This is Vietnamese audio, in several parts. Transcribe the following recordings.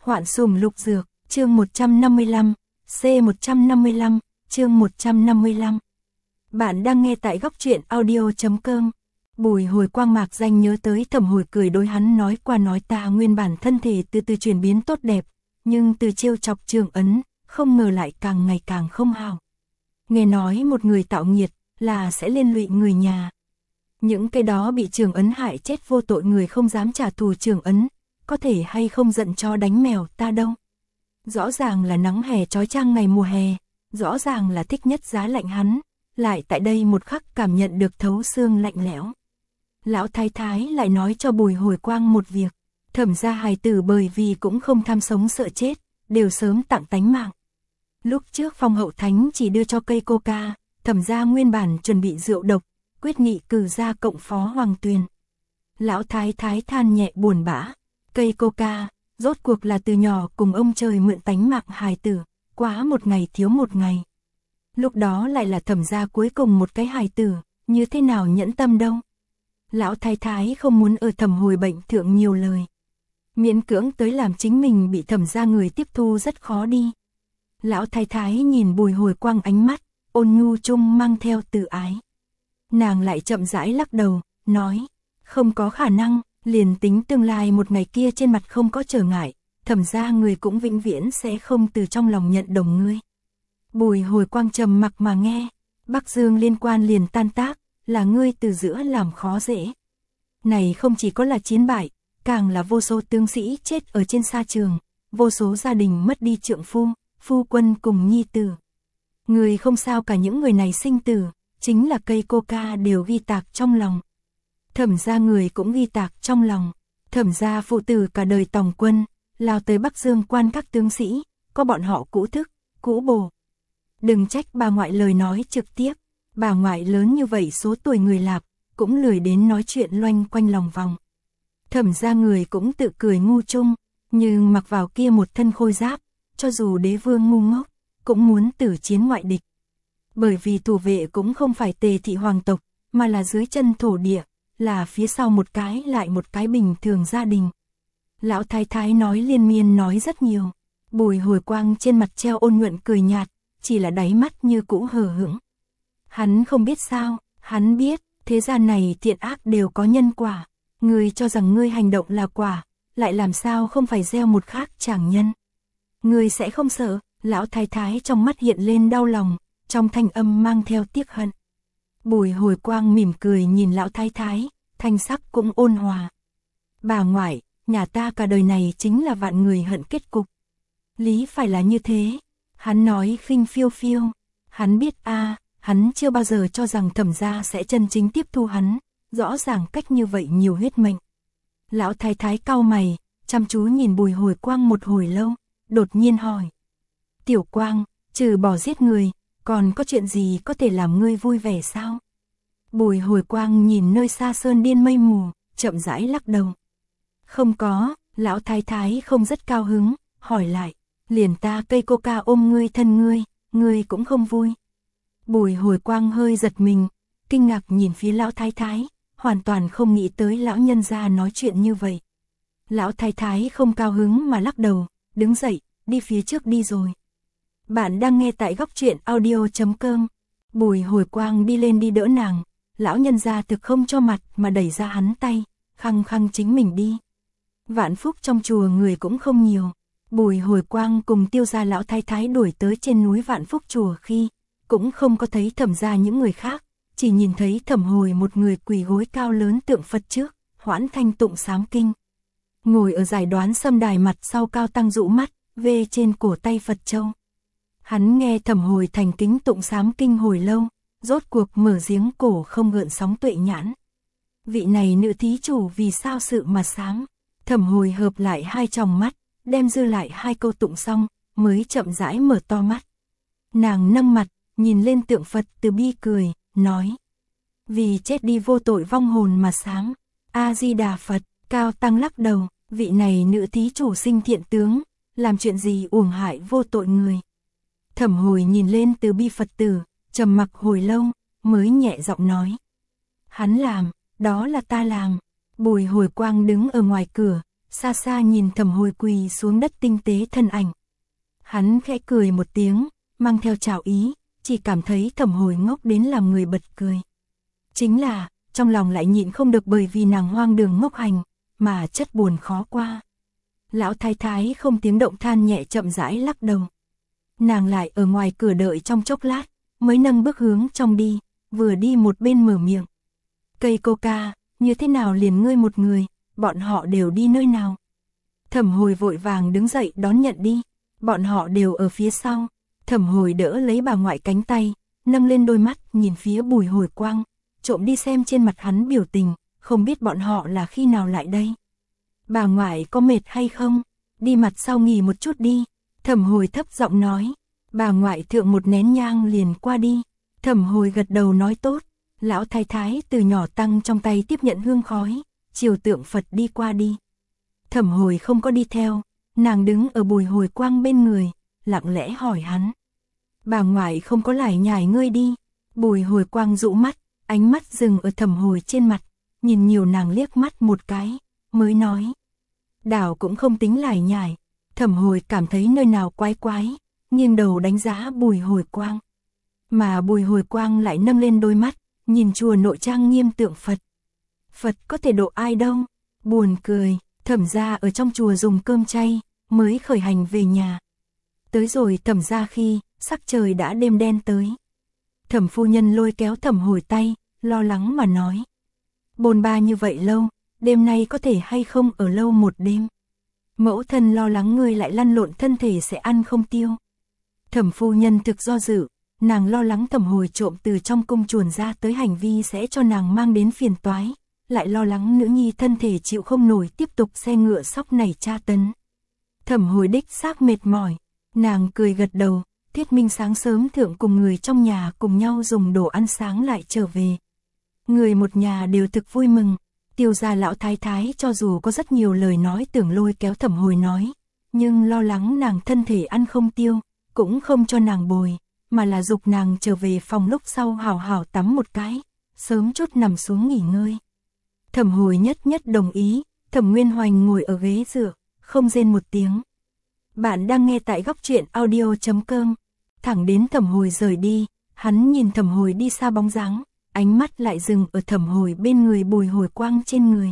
Hoạn sủng lục dược, chương 155, C155, chương 155. Bạn đang nghe tại góc truyện audio.com. Bùi Hồi Quang mạc danh nhớ tới Thẩm Hồi cười đối hắn nói qua nói ta nguyên bản thân thể từ từ chuyển biến tốt đẹp, nhưng từ trêu chọc Trường Ấn, không ngờ lại càng ngày càng không hào. Nghe nói một người tạo nghiệt là sẽ liên lụy người nhà. Những cái đó bị Trường Ấn hại chết vô tội người không dám trả thù Trường Ấn, có thể hay không giận cho đánh mèo ta đâu. Rõ ràng là nắng hè chói chang ngày mùa hè, rõ ràng là thích nhất giá lạnh hắn, lại tại đây một khắc cảm nhận được thấu xương lạnh lẽo. Lão thái thái lại nói cho Bùi Hồi Quang một việc, Thẩm gia hài tử bởi vì cũng không tham sống sợ chết, đều sớm tặng tánh mạng. Lúc trước Phong Hậu Thánh chỉ đưa cho cây coca, Thẩm gia nguyên bản chuẩn bị rượu độc, quyết nghị cử ra cộng phó Hoàng Tuyền. Lão thái thái than nhẹ buồn bã, cây coca, rốt cuộc là từ nhỏ cùng ông trời mượn tánh mạng hài tử, quá một ngày thiếu một ngày. Lúc đó lại là Thẩm gia cuối cùng một cái hài tử, như thế nào nhẫn tâm đâu. Lão thái thái không muốn ở Thẩm Hồi bệnh thượng nhiều lời. Miễn cưỡng tới làm chính mình bị Thẩm gia người tiếp thu rất khó đi. Lão thái thái nhìn Bùi Hồi Quang ánh mắt, ôn nhu chung mang theo từ ái. Nàng lại chậm rãi lắc đầu, nói, không có khả năng, liền tính tương lai một ngày kia trên mặt không có trở ngại, Thẩm gia người cũng vĩnh viễn sẽ không từ trong lòng nhận đồng ngươi. Bùi Hồi Quang trầm mặc mà nghe, Bắc Dương liên quan liền tan tác, là ngươi từ giữa làm khó dễ. Này không chỉ có là chiến bại, càng là vô số tướng sĩ chết ở trên sa trường, vô số gia đình mất đi trượng phu, phu quân cùng nhi tử. Người không sao cả những người này sinh tử, chính là cây coca đều ghi tạc trong lòng. Thẩm gia người cũng ghi tạc trong lòng. Thẩm gia phụ tử cả đời tòng quân, lao tới Bắc Dương quan các tướng sĩ, có bọn họ cũ thức, cũ bồ. Đừng trách bà ngoại lời nói trực tiếp, bà ngoại lớn như vậy số tuổi người lạp, cũng lười đến nói chuyện loanh quanh lòng vòng. Thẩm gia người cũng tự cười ngu chung, nhưng mặc vào kia một thân khôi giáp, cho dù đế vương ngu ngốc, cũng muốn tử chiến ngoại địch. Bởi vì thủ vệ cũng không phải Tề thị hoàng tộc, mà là dưới chân thổ địa, là phía sau một cái lại một cái bình thường gia đình. Lão thái thái nói liên miên nói rất nhiều, Bùi Hồi Quang trên mặt treo ôn nhuận cười nhạt, chỉ là đáy mắt như cũ hờ hững. Hắn không biết sao, hắn biết, thế gian này thiện ác đều có nhân quả, ngươi cho rằng ngươi hành động là quả, lại làm sao không phải gieo một khác chẳng nhân. Ngươi sẽ không sợ, lão thái thái trong mắt hiện lên đau lòng, trong thanh âm mang theo tiếc hận. Bùi Hồi Quang mỉm cười nhìn lão thái thái, thanh sắc cũng ôn hòa. Bà ngoại, nhà ta cả đời này chính là vạn người hận kết cục. Lý phải là như thế. Hắn nói khinh phiêu phiêu. Hắn biết hắn chưa bao giờ cho rằng Thẩm gia sẽ chân chính tiếp thu hắn, rõ ràng cách như vậy nhiều huyết mệnh. Lão thái thái cau mày, chăm chú nhìn Bùi Hồi Quang một hồi lâu, đột nhiên hỏi. Tiểu Quang, trừ bỏ giết người, còn có chuyện gì có thể làm ngươi vui vẻ sao? Bùi Hồi Quang nhìn nơi xa sơn điên mây mù, chậm rãi lắc đầu. Không có, lão thái thái không rất cao hứng, hỏi lại, liền ta cây coca ôm ngươi thân ngươi cũng không vui. Bùi Hồi Quang hơi giật mình, kinh ngạc nhìn phía lão thái thái, hoàn toàn không nghĩ tới lão nhân gia nói chuyện như vậy. Lão thái thái không cao hứng mà lắc đầu, đứng dậy, đi phía trước đi rồi. Bạn đang nghe tại góc truyện audio.com. Bùi Hồi Quang đi lên đi đỡ nàng, lão nhân gia thực không cho mặt mà đẩy ra hắn tay, khăng khăng chính mình đi. Vạn Phúc trong chùa người cũng không nhiều. Bùi Hồi Quang cùng Tiêu gia lão thái thái đuổi tới trên núi Vạn Phúc chùa khi, cũng không có thấy Thẩm gia những người khác, chỉ nhìn thấy Thẩm Hồi một người quỳ gối cao lớn tượng Phật trước, hoãn thanh tụng sám kinh. Ngồi ở giải đoán sâm đài mặt sau cao tăng dụ mắt, vê trên cổ tay Phật châu. Hắn nghe Thẩm Hồi thành kính tụng sám kinh hồi lâu, rốt cuộc mở giếng cổ không gợn sóng tuệ nhãn. Vị này nữ thí chủ vì sao sự mà sám? Thẩm Hồi hợp lại hai tròng mắt, đem dư lại hai câu tụng xong, mới chậm rãi mở to mắt. Nàng nâng mặt, nhìn lên tượng Phật từ bi cười, nói. Vì chết đi vô tội vong hồn mà sám. A-di-đà Phật, cao tăng lắc đầu, vị này nữ thí chủ sinh thiện tướng, làm chuyện gì uổng hại vô tội người. Thẩm Hồi nhìn lên từ bi Phật tử, trầm mặc hồi lâu, mới nhẹ giọng nói. Hắn làm, đó là ta làm. Bùi Hồi Quang đứng ở ngoài cửa, xa xa nhìn Thẩm Hồi quỳ xuống đất tinh tế thân ảnh. Hắn khẽ cười một tiếng, mang theo trào ý, chỉ cảm thấy Thẩm Hồi ngốc đến làm người bật cười. Chính là, trong lòng lại nhịn không được bởi vì nàng hoang đường ngốc hành, mà chất buồn khó qua. Lão thái thái không tiếng động than nhẹ chậm rãi lắc đầu. Nàng lại ở ngoài cửa đợi trong chốc lát, mới nâng bước hướng trong đi, vừa đi một bên mở miệng. Cây coca, như thế nào liền ngươi một người, bọn họ đều đi nơi nào? Thẩm Hồi vội vàng đứng dậy đón nhận đi, bọn họ đều ở phía sau. Thẩm Hồi đỡ lấy bà ngoại cánh tay, nâng lên đôi mắt nhìn phía Bùi Hồi Quang, trộm đi xem trên mặt hắn biểu tình, không biết bọn họ là khi nào lại đây. Bà ngoại có mệt hay không? Đi mặt sau nghỉ một chút đi. Thẩm Hồi thấp giọng nói. Bà ngoại thượng một nén nhang liền qua đi. Thẩm Hồi gật đầu nói tốt. Lão thái thái từ nhỏ tăng trong tay tiếp nhận hương khói, chiều tượng Phật đi qua đi. Thẩm Hồi không có đi theo, nàng đứng ở Bùi Hồi Quang bên người, lặng lẽ hỏi hắn. Bà ngoại không có lải nhải ngươi đi. Bùi Hồi Quang dụ mắt, ánh mắt dừng ở Thẩm Hồi trên mặt, nhìn nhiều nàng liếc mắt một cái, mới nói. Đảo cũng không tính lải nhải. Thẩm Hồi cảm thấy nơi nào quái quái, nghiêng đầu đánh giá Bùi Hồi Quang. Mà Bùi Hồi Quang lại nâng lên đôi mắt, nhìn chùa nội trang nghiêm tượng Phật. Phật có thể độ ai đâu? Buồn cười, Thẩm gia ở trong chùa dùng cơm chay, mới khởi hành về nhà. Tới rồi Thẩm gia khi, sắc trời đã đêm đen tới. Thẩm phu nhân lôi kéo Thẩm Hồi tay, lo lắng mà nói. Bồn ba như vậy lâu, đêm nay có thể hay không ở lâu một đêm. Mẫu thân lo lắng ngươi lại lăn lộn thân thể sẽ ăn không tiêu. Thẩm phu nhân thực do dự, nàng lo lắng Thẩm Hồi trộm từ trong cung chuồn ra tới hành vi sẽ cho nàng mang đến phiền toái, lại lo lắng nữ nhi thân thể chịu không nổi tiếp tục xe ngựa sóc này tra tấn. Thẩm Hồi đích xác mệt mỏi, nàng cười gật đầu, Thiết Minh sáng sớm thượng cùng người trong nhà cùng nhau dùng đồ ăn sáng lại trở về. Người một nhà đều thực vui mừng. Tiêu gia lão thái thái cho dù có rất nhiều lời nói tưởng lôi kéo Thẩm Hồi nói, nhưng lo lắng nàng thân thể ăn không tiêu, cũng không cho nàng bồi, mà là dục nàng trở về phòng lúc sau hào hào tắm một cái, sớm chút nằm xuống nghỉ ngơi. Thẩm Hồi nhất nhất đồng ý. Thẩm Nguyên Hoành ngồi ở ghế dựa, không rên một tiếng. Bạn đang nghe tại góc truyện audio.com. Thẳng đến Thẩm Hồi rời đi, hắn nhìn Thẩm Hồi đi xa bóng dáng, ánh mắt lại dừng ở Thẩm Hồi bên người Bùi Hồi Quang trên người.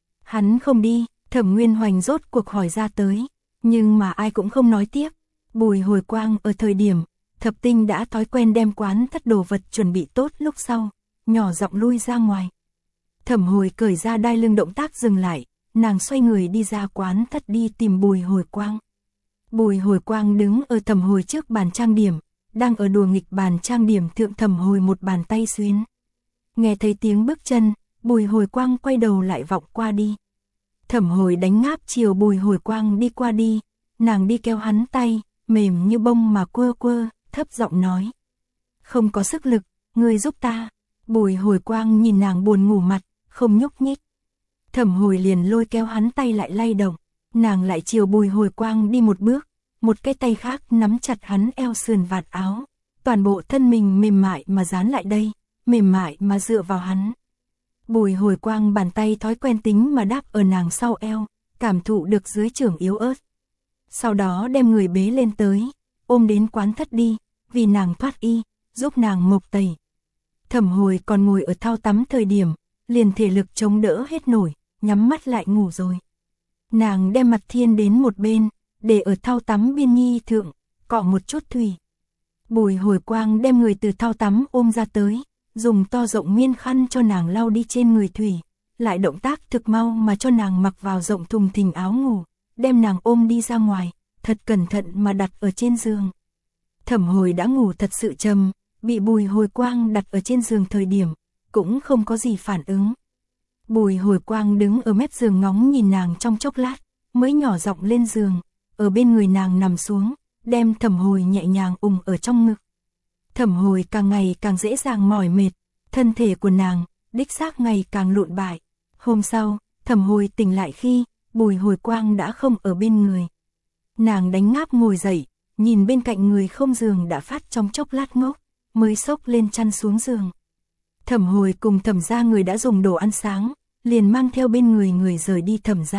Hắn không đi, Thẩm Nguyên Hoành rốt cuộc hỏi ra tới, nhưng mà ai cũng không nói tiếp. Bùi Hồi Quang ở thời điểm, Thập Tinh đã thói quen đem quán thất đồ vật chuẩn bị tốt lúc sau, nhỏ giọng lui ra ngoài. Thẩm Hồi cởi ra đai lưng động tác dừng lại, nàng xoay người đi ra quán thất đi tìm Bùi Hồi Quang. Bùi Hồi Quang đứng ở Thẩm Hồi trước bàn trang điểm, đang ở đùa nghịch bàn trang điểm thượng Thẩm Hồi một bàn tay xuyến. Nghe thấy tiếng bước chân, Bùi Hồi Quang quay đầu lại vọng qua đi. Thẩm Hồi đánh ngáp chiều Bùi Hồi Quang đi qua đi, nàng đi kéo hắn tay, mềm như bông mà quơ quơ, thấp giọng nói. Không có sức lực, ngươi giúp ta. Bùi Hồi Quang nhìn nàng buồn ngủ mặt, không nhúc nhích. Thẩm Hồi liền lôi kéo hắn tay lại lay động, nàng lại chiều Bùi Hồi Quang đi một bước, một cái tay khác nắm chặt hắn eo sườn vạt áo, toàn bộ thân mình mềm mại mà dán lại đây, mềm mại mà dựa vào hắn. Bùi Hồi Quang bàn tay thói quen tính mà đáp ở nàng sau eo, cảm thụ được dưới trưởng yếu ớt. Sau đó đem người bế lên tới, ôm đến quán thất đi, vì nàng thoát y, giúp nàng mộc tẩy. Thẩm Hồi còn ngồi ở thau tắm thời điểm, liền thể lực chống đỡ hết nổi, nhắm mắt lại ngủ rồi. Nàng đem mặt thiên đến một bên, để ở thau tắm biên nhi thượng, cọ một chút thủy. Bùi Hồi Quang đem người từ thau tắm ôm ra tới, dùng to rộng miên khăn cho nàng lau đi trên người thủy, lại động tác thực mau mà cho nàng mặc vào rộng thùng thình áo ngủ, đem nàng ôm đi ra ngoài, thật cẩn thận mà đặt ở trên giường. Thẩm Hồi đã ngủ thật sự trầm, bị Bùi Hồi Quang đặt ở trên giường thời điểm, cũng không có gì phản ứng. Bùi Hồi Quang đứng ở mép giường ngóng nhìn nàng trong chốc lát, mới nhỏ giọng lên giường, ở bên người nàng nằm xuống, đem Thẩm Hồi nhẹ nhàng ôm ở trong ngực. Thẩm Hồi càng ngày càng dễ dàng mỏi mệt, thân thể của nàng, đích xác ngày càng lụn bại. Hôm sau, Thẩm Hồi tỉnh lại khi, Bùi Hồi Quang đã không ở bên người. Nàng đánh ngáp ngồi dậy, nhìn bên cạnh người không giường đã phát trong chốc lát ngốc, mới xốc lên chăn xuống giường. Thẩm Hồi cùng Thẩm gia người đã dùng đồ ăn sáng, liền mang theo bên người người rời đi Thẩm gia,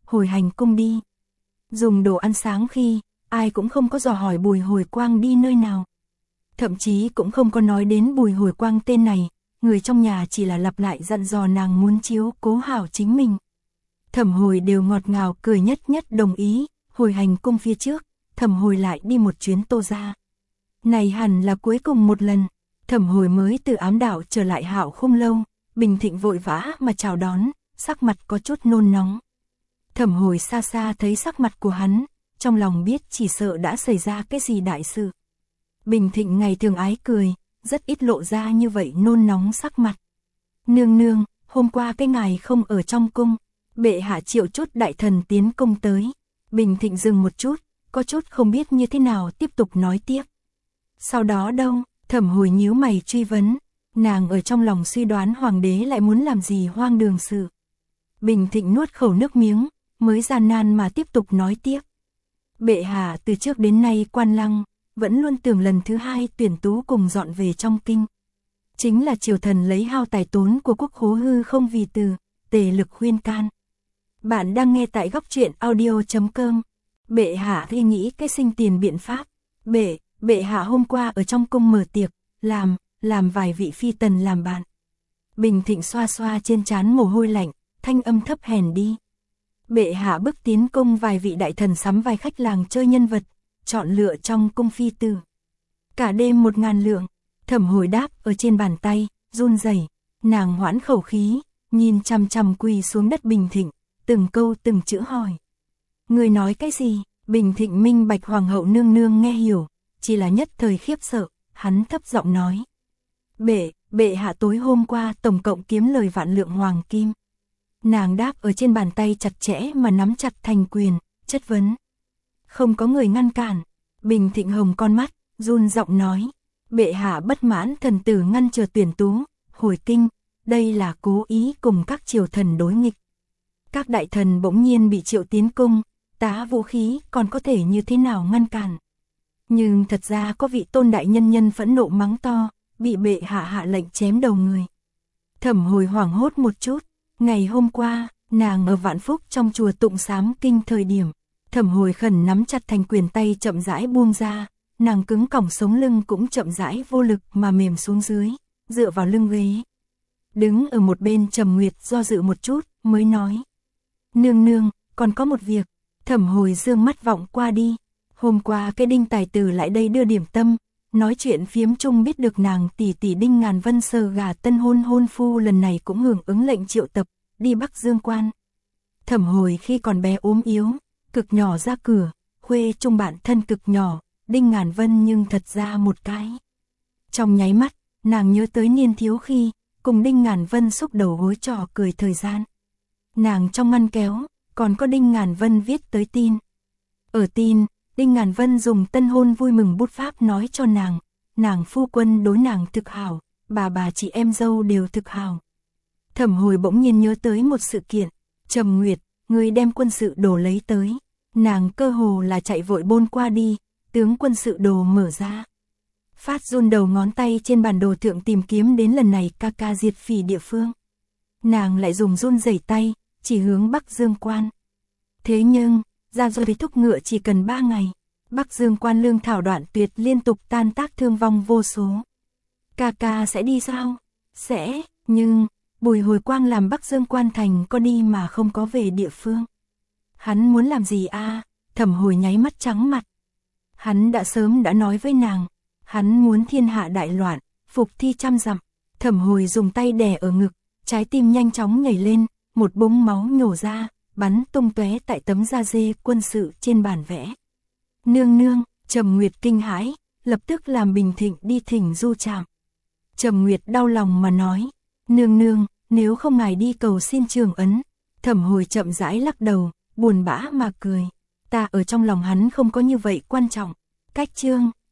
hồi hành cung đi. Dùng đồ ăn sáng khi, ai cũng không có dò hỏi Bùi Hồi Quang đi nơi nào. Thậm chí cũng không có nói đến Bùi Hồi Quang tên này, người trong nhà chỉ là lặp lại dặn dò nàng muốn chiếu cố hảo chính mình. Thẩm Hồi đều ngọt ngào cười nhất nhất đồng ý, hồi hành cung phía trước, Thẩm Hồi lại đi một chuyến Tô gia. Này hẳn là cuối cùng một lần, Thẩm Hồi mới từ ám đảo trở lại Hạo không lâu, Bình Thịnh vội vã mà chào đón, sắc mặt có chút nôn nóng. Thẩm Hồi xa xa thấy sắc mặt của hắn, trong lòng biết chỉ sợ đã xảy ra cái gì đại sự. Bình Thịnh ngày thường ái cười, rất ít lộ ra như vậy nôn nóng sắc mặt. Nương nương, hôm qua cái ngài không ở trong cung, bệ hạ triệu chút đại thần tiến cung tới. Bình Thịnh dừng một chút, có chút không biết như thế nào tiếp tục nói tiếp. Sau đó đâu, Thẩm Hồi nhíu mày truy vấn, nàng ở trong lòng suy đoán hoàng đế lại muốn làm gì hoang đường sự. Bình Thịnh nuốt khẩu nước miếng, mới gian nan mà tiếp tục nói tiếp. Bệ hạ từ trước đến nay quan lăng, vẫn luôn tưởng lần thứ hai tuyển tú cùng dọn về trong kinh. Chính là triều thần lấy hao tài tốn của quốc khố hư không vì từ, tề lực khuyên can. Bạn đang nghe tại góc truyện audio.com. Bệ hạ thì nghĩ cái sinh tiền biện pháp. Bệ hạ hôm qua ở trong cung mở tiệc, làm vài vị phi tần làm bạn. Bình Thịnh xoa xoa trên trán mồ hôi lạnh, thanh âm thấp hèn đi. Bệ hạ bức tiến cung vài vị đại thần sắm vai khách làng chơi nhân vật, chọn lựa trong cung phi tử. Cả đêm 1000 lượng, Thẩm Hồi đáp ở trên bàn tay, run rẩy, nàng hoãn khẩu khí, nhìn chằm chằm quỳ xuống đất Bình Thịnh, từng câu từng chữ hỏi. Người nói cái gì? Bình Thịnh minh bạch hoàng hậu nương nương nghe hiểu, chỉ là nhất thời khiếp sợ, hắn thấp giọng nói. Bệ hạ tối hôm qua tổng cộng kiếm lời vạn lượng hoàng kim. Nàng đáp ở trên bàn tay chặt chẽ mà nắm chặt thành quyền, chất vấn. Không có người ngăn cản. Bình Thịnh hồng con mắt, run giọng nói. Bệ hạ bất mãn thần tử ngăn chờ tuyển tú, hồi kinh, đây là cố ý cùng các triều thần đối nghịch. Các đại thần bỗng nhiên bị triệu tiến cung, tá vũ khí còn có thể như thế nào ngăn cản. Nhưng thật ra có vị tôn đại nhân phẫn nộ mắng to, bị bệ hạ hạ lệnh chém đầu người. Thẩm Hồi hoảng hốt một chút, ngày hôm qua, nàng ở Vạn Phúc trong chùa tụng sám kinh thời điểm. Thẩm Hồi khẩn nắm chặt thành quyền tay chậm rãi buông ra, nàng cứng còng sống lưng cũng chậm rãi vô lực mà mềm xuống dưới, dựa vào lưng ghế. Đứng ở một bên Trầm Nguyệt do dự một chút, mới nói. Nương, còn có một việc. Thẩm Hồi dương mắt vọng qua đi. Hôm qua cái Đinh tài tử lại đây đưa điểm tâm, nói chuyện phiếm chung biết được nàng tỷ tỷ Đinh Ngàn Vân sờ gà tân hôn phu lần này cũng hưởng ứng lệnh triệu tập, đi Bắc Dương quan. Thẩm Hồi khi còn bé ốm yếu, cực nhỏ ra cửa, khuê chung bạn thân cực nhỏ, Đinh Ngàn Vân nhưng thật ra một cái. Trong nháy mắt, nàng nhớ tới niên thiếu khi, cùng Đinh Ngàn Vân xúc đầu gối trò cười thời gian. Nàng trong ngăn kéo, còn có Đinh Ngàn Vân viết tới tin. Ở tin, Đinh Ngàn Vân dùng tân hôn vui mừng bút pháp nói cho nàng phu quân đối nàng thực hảo, bà chị em dâu đều thực hảo. Thẩm Hồi bỗng nhiên nhớ tới một sự kiện, Trầm Nguyệt, người đem quân sự đồ lấy tới. Nàng cơ hồ là chạy vội bôn qua đi, tướng quân sự đồ mở ra. Phát run đầu ngón tay trên bản đồ thượng tìm kiếm đến lần này ca diệt phỉ địa phương. Nàng lại dùng run rẩy tay, chỉ hướng Bắc Dương quan. Thế nhưng, ra rồi thúc ngựa chỉ cần 3 ngày. Bắc Dương quan lương thảo đoạn tuyệt liên tục tan tác thương vong vô số. Ca sẽ đi sao? Sẽ, nhưng, Bùi Hồi Quang làm Bắc Dương quan thành có đi mà không có về địa phương. Hắn muốn làm gì a? Thẩm Hồi nháy mắt trắng mặt. Hắn đã sớm đã nói với nàng, hắn muốn thiên hạ đại loạn, phục thi 100 dặm. Thẩm Hồi dùng tay đè ở ngực, trái tim nhanh chóng nhảy lên, một búng máu nhổ ra, bắn tung tóe tại tấm da dê quân sự trên bản vẽ. Nương, Trầm Nguyệt kinh hãi, lập tức làm Bình Thịnh đi thỉnh du trạm. Trầm Nguyệt đau lòng mà nói, nương, nếu không ngài đi cầu xin Trường Ấn. Thẩm Hồi chậm rãi lắc đầu, buồn bã mà cười. Ta ở trong lòng hắn không có như vậy quan trọng. Cách chương